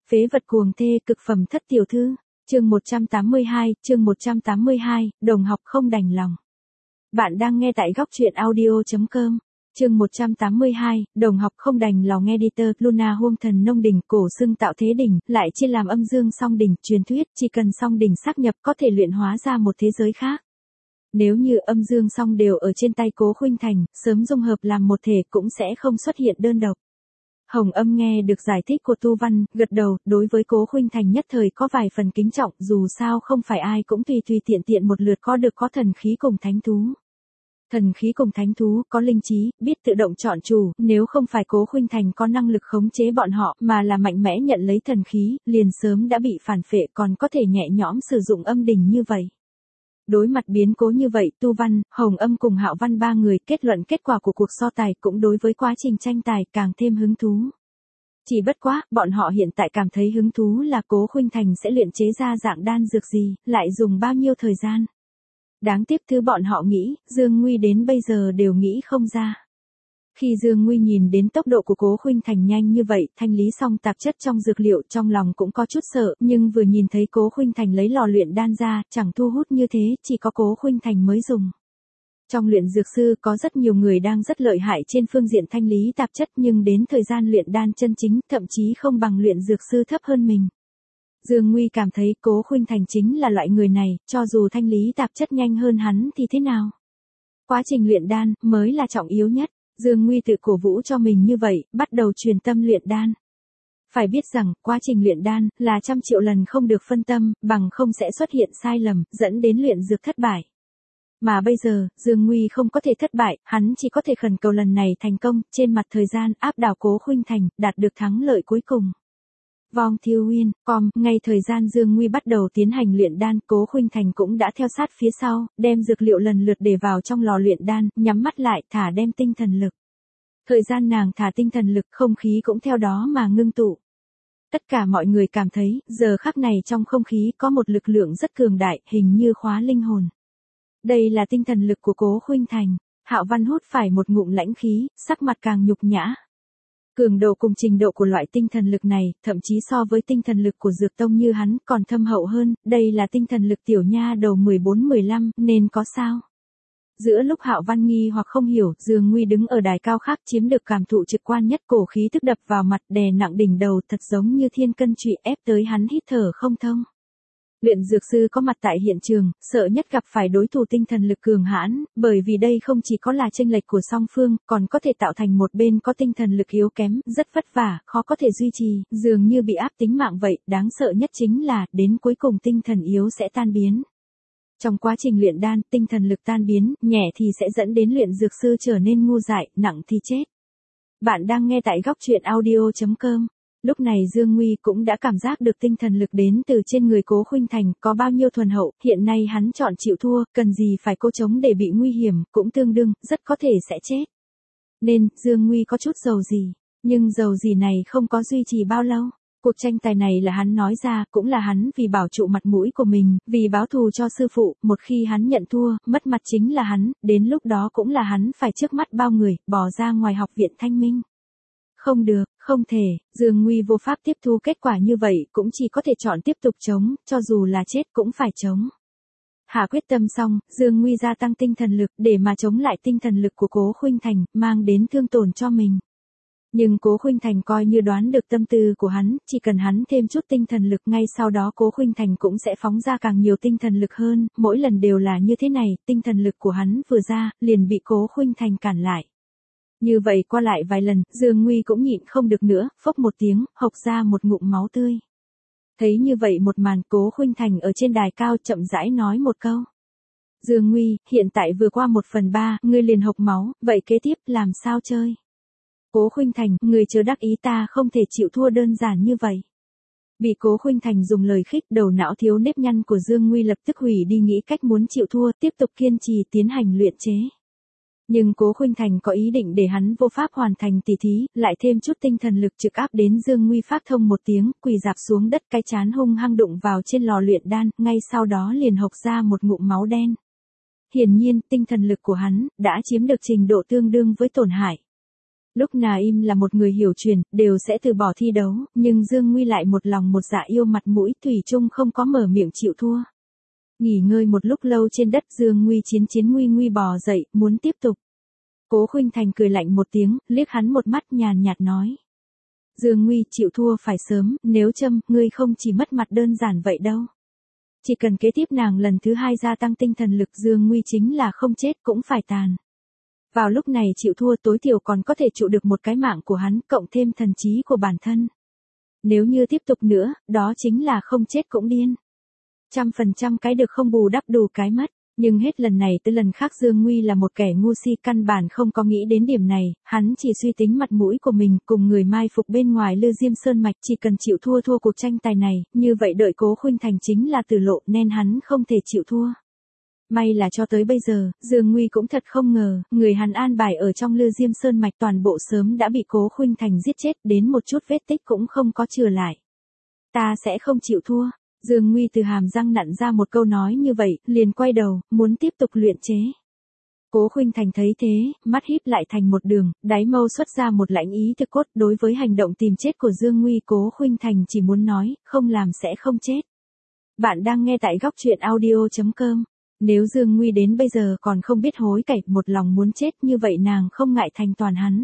Phế vật cuồng thê cực phẩm thất tiểu thư. Chương 182, đồng học không đành lòng. Bạn đang nghe tại góc truyện audio.com. Chương 182, đồng học không đành lòng. Editor Luna Huông thần nông đỉnh, cổ xưng tạo thế đỉnh, lại chia làm âm dương song đỉnh. Truyền thuyết chỉ cần song đỉnh xác nhập có thể luyện hóa ra một thế giới khác. Nếu như âm dương song đều ở trên tay Cố Khuynh Thành, sớm dung hợp làm một thể cũng sẽ không xuất hiện đơn độc. Hồng Âm nghe được giải thích của Tu Văn, gật đầu, đối với Cố Khuynh Thành nhất thời có vài phần kính trọng, dù sao không phải ai cũng tùy tiện một lượt có thần khí cùng thánh thú. Thần khí cùng thánh thú có linh trí, biết tự động chọn chủ, nếu không phải Cố Khuynh Thành có năng lực khống chế bọn họ mà là mạnh mẽ nhận lấy thần khí, liền sớm đã bị phản phệ, còn có thể nhẹ nhõm sử dụng âm đỉnh như vậy. Đối mặt biến cố như vậy, Tu Văn, Hồng Âm cùng Hạo Văn ba người kết luận kết quả của cuộc so tài cũng đối với quá trình tranh tài càng thêm hứng thú. Chỉ bất quá, bọn họ hiện tại cảm thấy hứng thú là Cố Khuynh Thành sẽ luyện chế ra dạng đan dược gì, lại dùng bao nhiêu thời gian. Đáng tiếc thứ bọn họ nghĩ, Dương Nguy đến bây giờ đều nghĩ không ra. Khi Dương Nguy nhìn đến tốc độ của Cố Khuynh Thành nhanh như vậy, thanh lý xong tạp chất trong dược liệu, trong lòng cũng có chút sợ, nhưng vừa nhìn thấy Cố Khuynh Thành lấy lò luyện đan ra, chẳng thu hút như thế, chỉ có Cố Khuynh Thành mới dùng. Trong luyện dược sư có rất nhiều người đang rất lợi hại trên phương diện thanh lý tạp chất, nhưng đến thời gian luyện đan chân chính, thậm chí không bằng luyện dược sư thấp hơn mình. Dương Nguy cảm thấy Cố Khuynh Thành chính là loại người này, cho dù thanh lý tạp chất nhanh hơn hắn thì thế nào? Quá trình luyện đan mới là trọng yếu nhất. Dương Nguy tự cổ vũ cho mình như vậy, bắt đầu truyền tâm luyện đan. Phải biết rằng, quá trình luyện đan là 100 triệu lần không được phân tâm, bằng không sẽ xuất hiện sai lầm, dẫn đến luyện dược thất bại. Mà bây giờ, Dương Nguy không có thể thất bại, hắn chỉ có thể khẩn cầu lần này thành công, trên mặt thời gian áp đảo Cố Khuynh Thành, đạt được thắng lợi cuối cùng. Vong Thiêu Uyên, ngay thời gian Dương Nguy bắt đầu tiến hành luyện đan, Cố Khuynh Thành cũng đã theo sát phía sau, đem dược liệu lần lượt để vào trong lò luyện đan, nhắm mắt lại, thả đem tinh thần lực. Thời gian nàng thả tinh thần lực, không khí cũng theo đó mà ngưng tụ. Tất cả mọi người cảm thấy, giờ khắc này trong không khí có một lực lượng rất cường đại, hình như khóa linh hồn. Đây là tinh thần lực của Cố Khuynh Thành. Hạo Văn hút phải một ngụm lãnh khí, sắc mặt càng nhục nhã. Cường độ cùng trình độ của loại tinh thần lực này, thậm chí so với tinh thần lực của Dược Tông như hắn còn thâm hậu hơn, đây là tinh thần lực tiểu nha đầu 14-15, nên có sao? Giữa lúc Hạo Văn nghi hoặc không hiểu, Dương Nguy đứng ở đài cao khác chiếm được cảm thụ trực quan nhất, cổ khí tức đập vào mặt, đè nặng đỉnh đầu, thật giống như thiên cân trụy ép tới hắn hít thở không thông. Luyện dược sư có mặt tại hiện trường, sợ nhất gặp phải đối thủ tinh thần lực cường hãn, bởi vì đây không chỉ có là chênh lệch của song phương, còn có thể tạo thành một bên có tinh thần lực yếu kém, rất vất vả, khó có thể duy trì, dường như bị áp tính mạng vậy, đáng sợ nhất chính là, đến cuối cùng tinh thần yếu sẽ tan biến. Trong quá trình luyện đan, tinh thần lực tan biến, nhẹ thì sẽ dẫn đến luyện dược sư trở nên ngu dại, nặng thì chết. Bạn đang nghe tại góc truyện audio.com. Lúc này Dương Nguy cũng đã cảm giác được tinh thần lực đến từ trên người Cố Khuynh Thành có bao nhiêu thuần hậu, hiện nay hắn chọn chịu thua, cần gì phải cố chống để bị nguy hiểm, cũng tương đương, rất có thể sẽ chết. Nên, Dương Nguy có chút dầu gì, nhưng dầu gì này không có duy trì bao lâu. Cuộc tranh tài này là hắn nói ra, cũng là hắn vì bảo trụ mặt mũi của mình, vì báo thù cho sư phụ, một khi hắn nhận thua, mất mặt chính là hắn, đến lúc đó cũng là hắn phải trước mắt bao người, bỏ ra ngoài học viện Thanh Minh. Không được, không thể, Dương Nguy vô pháp tiếp thu kết quả như vậy, cũng chỉ có thể chọn tiếp tục chống, cho dù là chết cũng phải chống. Hạ quyết tâm xong, Dương Nguy gia tăng tinh thần lực để mà chống lại tinh thần lực của Cố Khuynh Thành, mang đến thương tổn cho mình. Nhưng Cố Khuynh Thành coi như đoán được tâm tư của hắn, chỉ cần hắn thêm chút tinh thần lực, ngay sau đó Cố Khuynh Thành cũng sẽ phóng ra càng nhiều tinh thần lực hơn, mỗi lần đều là như thế này, tinh thần lực của hắn vừa ra, liền bị Cố Khuynh Thành cản lại. Như vậy qua lại vài lần, Dương Nguy cũng nhịn không được nữa, phốc một tiếng, hộc ra một ngụm máu tươi. Thấy như vậy một màn, Cố Khuynh Thành ở trên đài cao chậm rãi nói một câu. Dương Nguy, hiện tại vừa qua 1/3, ngươi liền hộc máu, vậy kế tiếp làm sao chơi? Cố Khuynh Thành, người chớ đắc ý, ta không thể chịu thua đơn giản như vậy. Bị Cố Khuynh Thành dùng lời khích, đầu não thiếu nếp nhăn của Dương Nguy lập tức hủy đi nghĩ cách muốn chịu thua, tiếp tục kiên trì tiến hành luyện chế. Nhưng Cố Khuynh Thành có ý định để hắn vô pháp hoàn thành tỉ thí, lại thêm chút tinh thần lực trực áp đến Dương Nguy phát thông một tiếng, quỳ rạp xuống đất, cái chán hung hăng đụng vào trên lò luyện đan, ngay sau đó liền hộc ra một ngụm máu đen. Hiển nhiên, tinh thần lực của hắn đã chiếm được trình độ tương đương với tổn hại. Lúc nào im là một người hiểu chuyện, đều sẽ từ bỏ thi đấu, nhưng Dương Nguy lại một lòng một dạ yêu mặt mũi, thủy chung không có mở miệng chịu thua. Nghỉ ngơi một lúc lâu trên đất, Dương Nguy chiến nguy bò dậy, muốn tiếp tục. Cố Khuynh Thành cười lạnh một tiếng, liếc hắn một mắt nhàn nhạt nói. Dương Nguy, chịu thua phải sớm, nếu châm, ngươi không chỉ mất mặt đơn giản vậy đâu. Chỉ cần kế tiếp nàng lần thứ 2 gia tăng tinh thần lực, Dương Nguy chính là không chết cũng phải tàn. Vào lúc này chịu thua tối thiểu còn có thể trụ được một cái mạng của hắn, cộng thêm thần trí của bản thân. Nếu như tiếp tục nữa, đó chính là không chết cũng điên. 100% cái được không bù đắp đủ cái mất. Nhưng hết lần này tới lần khác Dương Nguy là một kẻ ngu si, căn bản không có nghĩ đến điểm này, hắn chỉ suy tính mặt mũi của mình cùng người mai phục bên ngoài Lư Diêm Sơn Mạch, chỉ cần chịu thua cuộc tranh tài này, như vậy đợi Cố Khuynh Thành chính là tử lộ, nên hắn không thể chịu thua. May là cho tới bây giờ, Dương Nguy cũng thật không ngờ, người hắn an bài ở trong Lư Diêm Sơn Mạch toàn bộ sớm đã bị Cố Khuynh Thành giết chết, đến một chút vết tích cũng không có chừa lại. Ta sẽ không chịu thua. Dương Nguy từ hàm răng nặn ra một câu nói như vậy, liền quay đầu, muốn tiếp tục luyện chế. Cố Khuynh Thành thấy thế, mắt híp lại thành một đường, đáy mâu xuất ra một lãnh ý thực cốt. Đối với hành động tìm chết của Dương Nguy, Cố Khuynh Thành chỉ muốn nói, không làm sẽ không chết. Bạn đang nghe tại góc truyện audio.com. Nếu Dương Nguy đến bây giờ còn không biết hối cải, một lòng muốn chết như vậy nàng không ngại thành toàn hắn.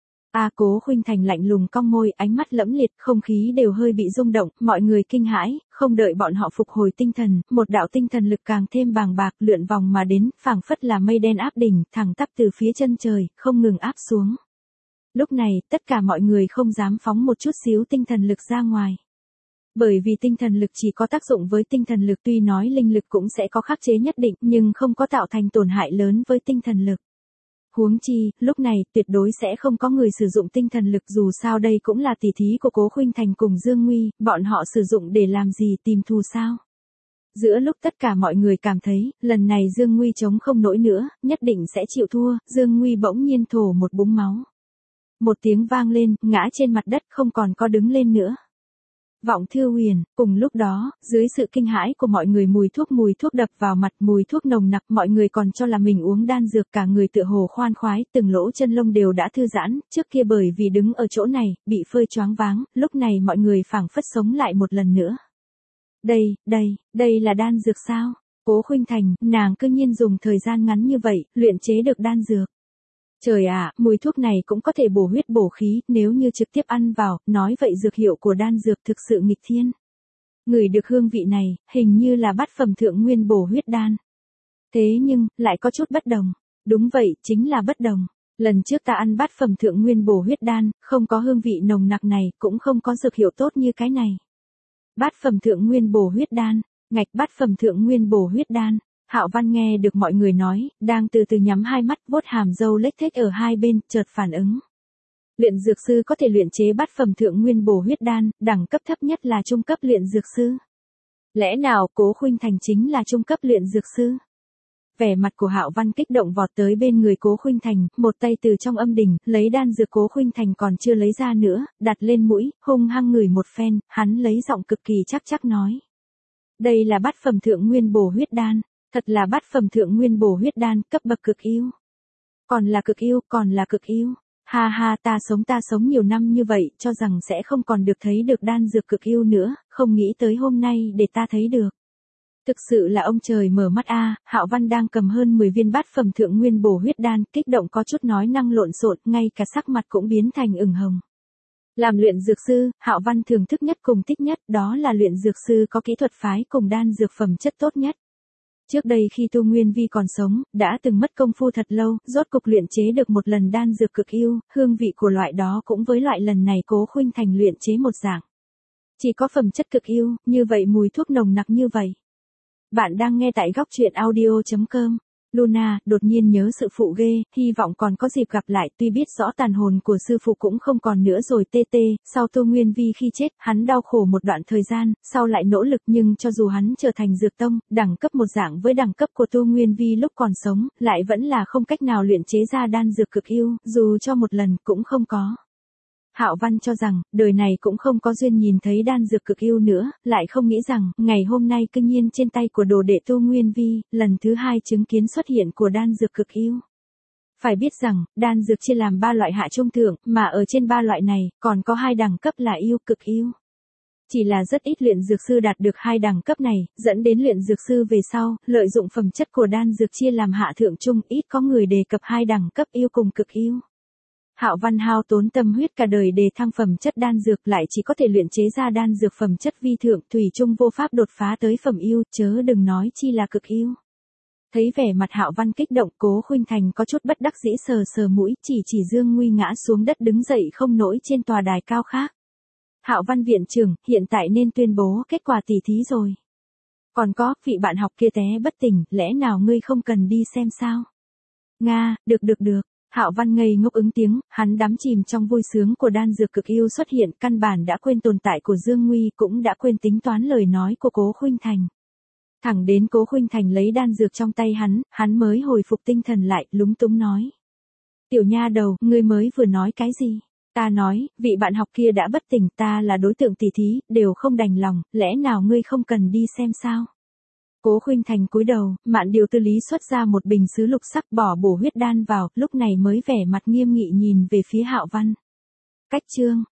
Cố Khuynh Thành lạnh lùng cong môi, ánh mắt lẫm liệt, không khí đều hơi bị rung động, mọi người kinh hãi, không đợi bọn họ phục hồi tinh thần, một đạo tinh thần lực càng thêm bàng bạc lượn vòng mà đến, phảng phất là mây đen áp đỉnh, thẳng tắp từ phía chân trời, không ngừng áp xuống. Lúc này, tất cả mọi người không dám phóng một chút xíu tinh thần lực ra ngoài. Bởi vì tinh thần lực chỉ có tác dụng với tinh thần lực, tuy nói linh lực cũng sẽ có khắc chế nhất định, nhưng không có tạo thành tổn hại lớn với tinh thần lực. Huống chi, lúc này tuyệt đối sẽ không có người sử dụng tinh thần lực, dù sao đây cũng là tỉ thí của Cố Khuynh Thành cùng Dương Nguy, bọn họ sử dụng để làm gì, tìm thù sao? Giữa lúc tất cả mọi người cảm thấy, lần này Dương Nguy chống không nổi nữa, nhất định sẽ chịu thua, Dương Nguy bỗng nhiên thổ một búng máu. Một tiếng vang lên, ngã trên mặt đất không còn có đứng lên nữa. Vọng Thư Huyền, cùng lúc đó, dưới sự kinh hãi của mọi người, mùi thuốc đập vào mặt, mùi thuốc nồng nặc, mọi người còn cho là mình uống đan dược, cả người tựa hồ khoan khoái, từng lỗ chân lông đều đã thư giãn, trước kia bởi vì đứng ở chỗ này, bị phơi choáng váng, lúc này mọi người phảng phất sống lại một lần nữa. Đây là đan dược sao? Cố Khuynh Thành, nàng cư nhiên dùng thời gian ngắn như vậy, luyện chế được đan dược. Trời ạ, mùi thuốc này cũng có thể bổ huyết bổ khí, nếu như trực tiếp ăn vào, nói vậy dược hiệu của đan dược thực sự nghịch thiên. Ngửi được hương vị này, hình như là bát phẩm thượng nguyên bổ huyết đan. Thế nhưng, lại có chút bất đồng. Đúng vậy, chính là bất đồng. Lần trước ta ăn bát phẩm thượng nguyên bổ huyết đan, không có hương vị nồng nặc này, cũng không có dược hiệu tốt như cái này. Bát phẩm thượng nguyên bổ huyết đan, ngạch bát phẩm thượng nguyên bổ huyết đan. Hạo Văn nghe được mọi người nói, đang từ từ nhắm hai mắt, vuốt hàm râu lếch thếch ở hai bên, chợt phản ứng. Luyện dược sư có thể luyện chế bát phẩm thượng nguyên bổ huyết đan, đẳng cấp thấp nhất là trung cấp luyện dược sư. Lẽ nào Cố Khuynh Thành chính là trung cấp luyện dược sư? Vẻ mặt của Hạo Văn kích động vọt tới bên người Cố Khuynh Thành, một tay từ trong âm đỉnh, lấy đan dược Cố Khuynh Thành còn chưa lấy ra nữa, đặt lên mũi, hung hăng ngửi một phen, hắn lấy giọng cực kỳ chắc nói. Đây là bát phẩm thượng nguyên bổ huyết đan. Thật là bát phẩm thượng nguyên bổ huyết đan, cấp bậc cực yêu. Còn là cực yêu. Ha ha, ta sống nhiều năm như vậy, cho rằng sẽ không còn được thấy được đan dược cực yêu nữa, không nghĩ tới hôm nay để ta thấy được. Thực sự là ông trời mở mắt a. Hạo Văn đang cầm hơn 10 viên bát phẩm thượng nguyên bổ huyết đan, kích động có chút nói năng lộn xộn, ngay cả sắc mặt cũng biến thành ửng hồng. Làm luyện dược sư, Hạo Văn thưởng thức nhất cùng thích nhất, đó là luyện dược sư có kỹ thuật phái cùng đan dược phẩm chất tốt nhất. Trước đây khi Tô Nguyên Vi còn sống, đã từng mất công phu thật lâu, rốt cục luyện chế được một lần đan dược cực yêu, hương vị của loại đó cũng với loại lần này Cố Khuynh Thành luyện chế một dạng. Chỉ có phẩm chất cực yêu, như vậy mùi thuốc nồng nặc như vậy. Bạn đang nghe tại góc truyện audio.com. Luna, đột nhiên nhớ sự phụ ghê, hy vọng còn có dịp gặp lại, tuy biết rõ tàn hồn của sư phụ cũng không còn nữa rồi sau Tô Nguyên Vi khi chết, hắn đau khổ một đoạn thời gian, sau lại nỗ lực nhưng cho dù hắn trở thành dược tông, đẳng cấp một dạng với đẳng cấp của Tô Nguyên Vi lúc còn sống, lại vẫn là không cách nào luyện chế ra đan dược cực yêu, dù cho một lần cũng không có. Hạo Văn cho rằng, đời này cũng không có duyên nhìn thấy đan dược cực yêu nữa, lại không nghĩ rằng, ngày hôm nay cư nhiên trên tay của đồ đệ Tô Nguyên Vi, lần thứ 2 chứng kiến xuất hiện của đan dược cực yêu. Phải biết rằng, đan dược chia làm 3 loại hạ trung thượng, mà ở trên 3 loại này, còn có 2 đẳng cấp là yêu cực yêu. Chỉ là rất ít luyện dược sư đạt được 2 đẳng cấp này, dẫn đến luyện dược sư về sau, lợi dụng phẩm chất của đan dược chia làm hạ thượng trung, ít có người đề cập 2 đẳng cấp yêu cùng cực yêu. Hạo Văn hao tốn tâm huyết cả đời đề thăng phẩm chất đan dược lại chỉ có thể luyện chế ra đan dược phẩm chất vi thượng, thủy chung vô pháp đột phá tới phẩm yêu, chớ đừng nói chi là cực yêu. Thấy vẻ mặt Hạo Văn kích động, Cố Khuynh Thành có chút bất đắc dĩ sờ sờ mũi, chỉ Dương Nguy ngã xuống đất đứng dậy không nổi trên tòa đài cao khác. Hạo Văn viện trưởng, hiện tại nên tuyên bố kết quả tỉ thí rồi. Còn có, vị bạn học kia té bất tỉnh, lẽ nào ngươi không cần đi xem sao? Nga, được. Hạo Văn ngây ngốc ứng tiếng, hắn đắm chìm trong vui sướng của đan dược cực yêu xuất hiện, căn bản đã quên tồn tại của Dương Nguy, cũng đã quên tính toán lời nói của Cố Khuynh Thành. Thẳng đến Cố Khuynh Thành lấy đan dược trong tay hắn mới hồi phục tinh thần lại, lúng túng nói. Tiểu nha đầu, ngươi mới vừa nói cái gì? Ta nói, vị bạn học kia đã bất tỉnh, ta là đối tượng tỉ thí, đều không đành lòng, lẽ nào ngươi không cần đi xem sao? Cố Khuynh Thành cúi đầu, Mạn Điều Tư Lý xuất ra một bình sứ lục sắc bỏ bổ huyết đan vào, lúc này mới vẻ mặt nghiêm nghị nhìn về phía Hạo Văn. Cách chương